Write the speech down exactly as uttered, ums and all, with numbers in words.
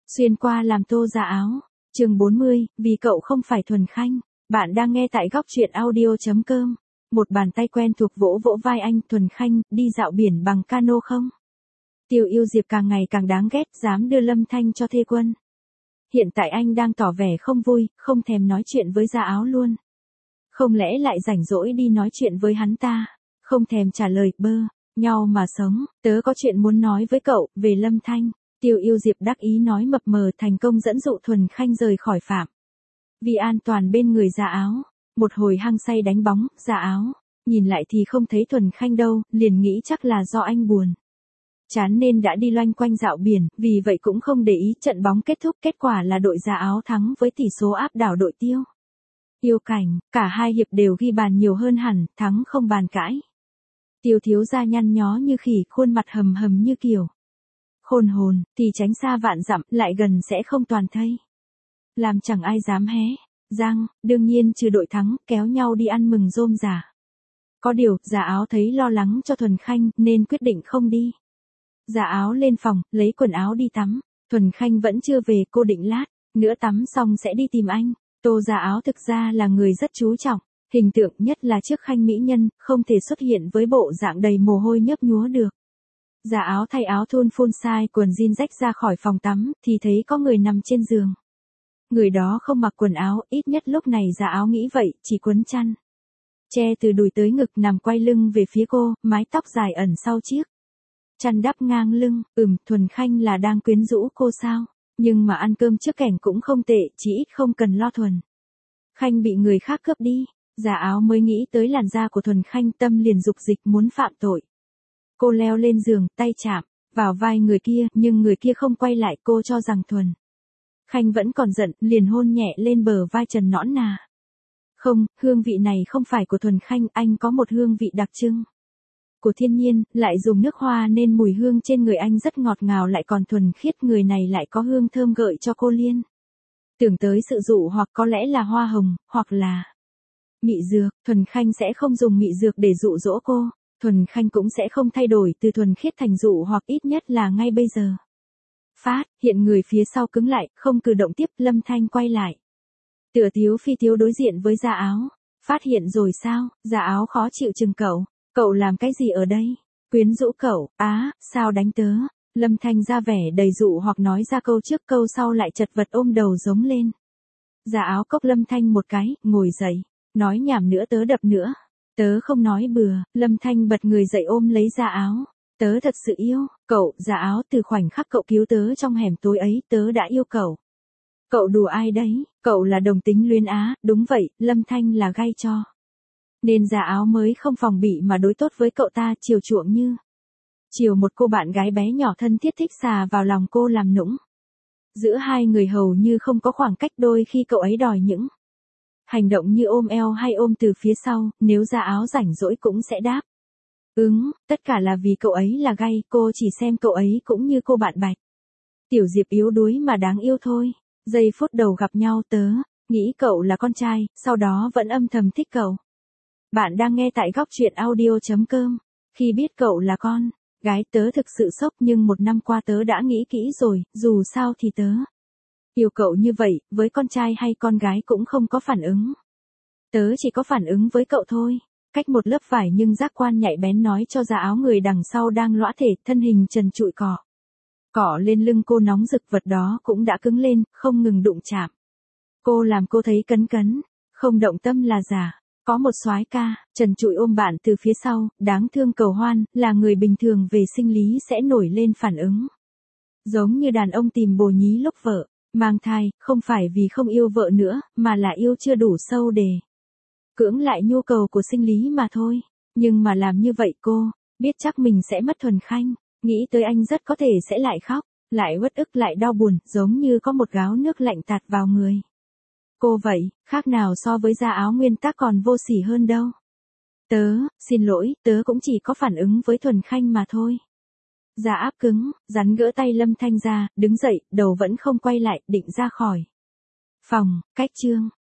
Xuyên qua làm tô ra áo. Chương bốn mươi, vì cậu không phải Thuần Khanh. Bạn đang nghe tại góc truyện audio chấm com. Một bàn tay quen thuộc vỗ vỗ vai anh. Thuần Khanh, đi dạo biển bằng cano không? Tiêu Yêu Diệp càng ngày càng đáng ghét, dám đưa Lâm Thanh cho thê quân. Hiện tại anh đang tỏ vẻ không vui, không thèm nói chuyện với Gia Áo luôn. Không lẽ lại rảnh rỗi đi nói chuyện với hắn ta? Không thèm trả lời, bơ, nhau mà sống, tớ có chuyện muốn nói với cậu, về Lâm Thanh. Tiêu Yêu Diệp đắc ý nói mập mờ, thành công dẫn dụ Thuần Khanh rời khỏi phạm. Vì an toàn bên người Gia Áo, một hồi hăng say đánh bóng, Gia Áo, nhìn lại thì không thấy Thuần Khanh đâu, liền nghĩ chắc là do anh buồn. Chán nên đã đi loanh quanh dạo biển, vì vậy cũng không để ý. Trận bóng kết thúc, kết quả là đội Gia Áo thắng với tỷ số áp đảo đội Tiêu Yêu Cảnh, cả hai hiệp đều ghi bàn nhiều hơn hẳn, thắng không bàn cãi. Tiêu thiếu gia nhăn nhó như khỉ, khuôn mặt hầm hầm như kiểu khôn hồn, thì tránh xa vạn dặm, lại gần sẽ không toàn thây. Làm chẳng ai dám hé răng, đương nhiên trừ đội thắng, kéo nhau đi ăn mừng rôm rả. Có điều, Gia Áo thấy lo lắng cho Thuần Khanh, nên quyết định không đi. Gia Áo lên phòng, lấy quần áo đi tắm. Thuần Khanh vẫn chưa về, cô định lát nữa tắm xong sẽ đi tìm anh. Tô Gia Áo thực ra là người rất chú trọng hình tượng, nhất là trước Khanh mỹ nhân, không thể xuất hiện với bộ dạng đầy mồ hôi nhấp nhúa được. Gia Áo thay áo thun full size, quần jean rách ra khỏi phòng tắm, thì thấy có người nằm trên giường. Người đó không mặc quần áo, ít nhất lúc này Gia Áo nghĩ vậy, chỉ quấn chăn che từ đùi tới ngực, nằm quay lưng về phía cô, mái tóc dài ẩn sau chiếc chăn đắp ngang lưng. Ừm, Thuần Khanh là đang quyến rũ cô sao? Nhưng mà ăn cơm trước kẻng cũng không tệ, chỉ ít không cần lo Thuần Khanh bị người khác cướp đi. Gia Áo mới nghĩ tới làn da của Thuần Khanh, tâm liền dục dịch muốn phạm tội. Cô leo lên giường, tay chạm vào vai người kia, nhưng người kia không quay lại. Cô cho rằng Thuần Khanh vẫn còn giận, liền hôn nhẹ lên bờ vai trần nõn nà. Không, hương vị này không phải của Thuần Khanh, anh có một hương vị đặc trưng của thiên nhiên, lại dùng nước hoa nên mùi hương trên người anh rất ngọt ngào, lại còn thuần khiết. Người này lại có hương thơm gợi cho cô liên tưởng tới sự dụ hoặc, có lẽ là hoa hồng, hoặc là mị dược. Thuần Khanh sẽ không dùng mị dược để dụ dỗ cô. Thuần Khanh cũng sẽ không thay đổi từ thuần khiết thành dụ hoặc, ít nhất là ngay bây giờ. Phát hiện người phía sau cứng lại, không cử động tiếp. Lâm Thanh quay lại, tựa thiếu phi thiếu đối diện với Gia Áo. Phát hiện rồi sao? Gia Áo khó chịu chừng cậu. Cậu làm cái gì ở đây? Quyến rũ cậu? Á, sao đánh tớ? Lâm Thanh ra vẻ đầy dụ hoặc nói ra câu trước, câu sau lại chật vật ôm đầu giống lên. Gia Áo cốc Lâm Thanh một cái, ngồi dậy. Nói nhảm nữa tớ đập nữa. Tớ không nói bừa. Lâm Thanh bật người dậy ôm lấy Gia Áo. Tớ thật sự yêu cậu. Gia Áo, từ khoảnh khắc cậu cứu tớ trong hẻm tối ấy, tớ đã yêu cậu. Cậu đùa ai đấy? Cậu là đồng tính luyến á? Đúng vậy, Lâm Thanh là gay cho nên Gia Áo mới không phòng bị mà đối tốt với cậu ta, chiều chuộng như chiều một cô bạn gái bé nhỏ thân thiết, thích xà vào lòng cô làm nũng. Giữa hai người hầu như không có khoảng cách, đôi khi cậu ấy đòi những hành động như ôm eo hay ôm từ phía sau, nếu Gia Áo rảnh rỗi cũng sẽ đáp ứng, tất cả là vì cậu ấy là gay. Cô chỉ xem cậu ấy cũng như cô bạn bạch tiểu Diệp yếu đuối mà đáng yêu thôi. Giây phút đầu gặp nhau tớ nghĩ cậu là con trai, sau đó vẫn âm thầm thích cậu. Bạn đang nghe tại góc truyện audio chấm com. Khi biết cậu là con gái, tớ thực sự sốc, nhưng một năm qua tớ đã nghĩ kỹ rồi, dù sao thì tớ yêu cậu như vậy, với con trai hay con gái cũng không có phản ứng. Tớ chỉ có phản ứng với cậu thôi. Cách một lớp vải nhưng giác quan nhạy bén nói cho Gia Áo người đằng sau đang lõa thể, thân hình trần trụi cỏ cỏ lên lưng cô nóng rực, vật đó cũng đã cứng lên, không ngừng đụng chạm cô, làm cô thấy cấn cấn, không động tâm là giả. Có một soái ca trần trụi ôm bạn từ phía sau, đáng thương cầu hoan, là người bình thường về sinh lý sẽ nổi lên phản ứng giống như đàn ông tìm bồ nhí lúc vợ mang thai, không phải vì không yêu vợ nữa, mà là yêu chưa đủ sâu để cưỡng lại nhu cầu của sinh lý mà thôi. Nhưng mà làm như vậy cô biết chắc mình sẽ mất Thuần Khanh, nghĩ tới anh rất có thể sẽ lại khóc, lại uất ức, lại đau buồn, giống như có một gáo nước lạnh tạt vào người cô vậy, khác nào so với Gia Áo nguyên tắc còn vô sỉ hơn đâu. Tớ, xin lỗi, tớ cũng chỉ có phản ứng với Thuần Khanh mà thôi. Gia áp cứng, rắn gỡ tay Lâm Thanh ra, đứng dậy, đầu vẫn không quay lại, định ra khỏi phòng. Cách chương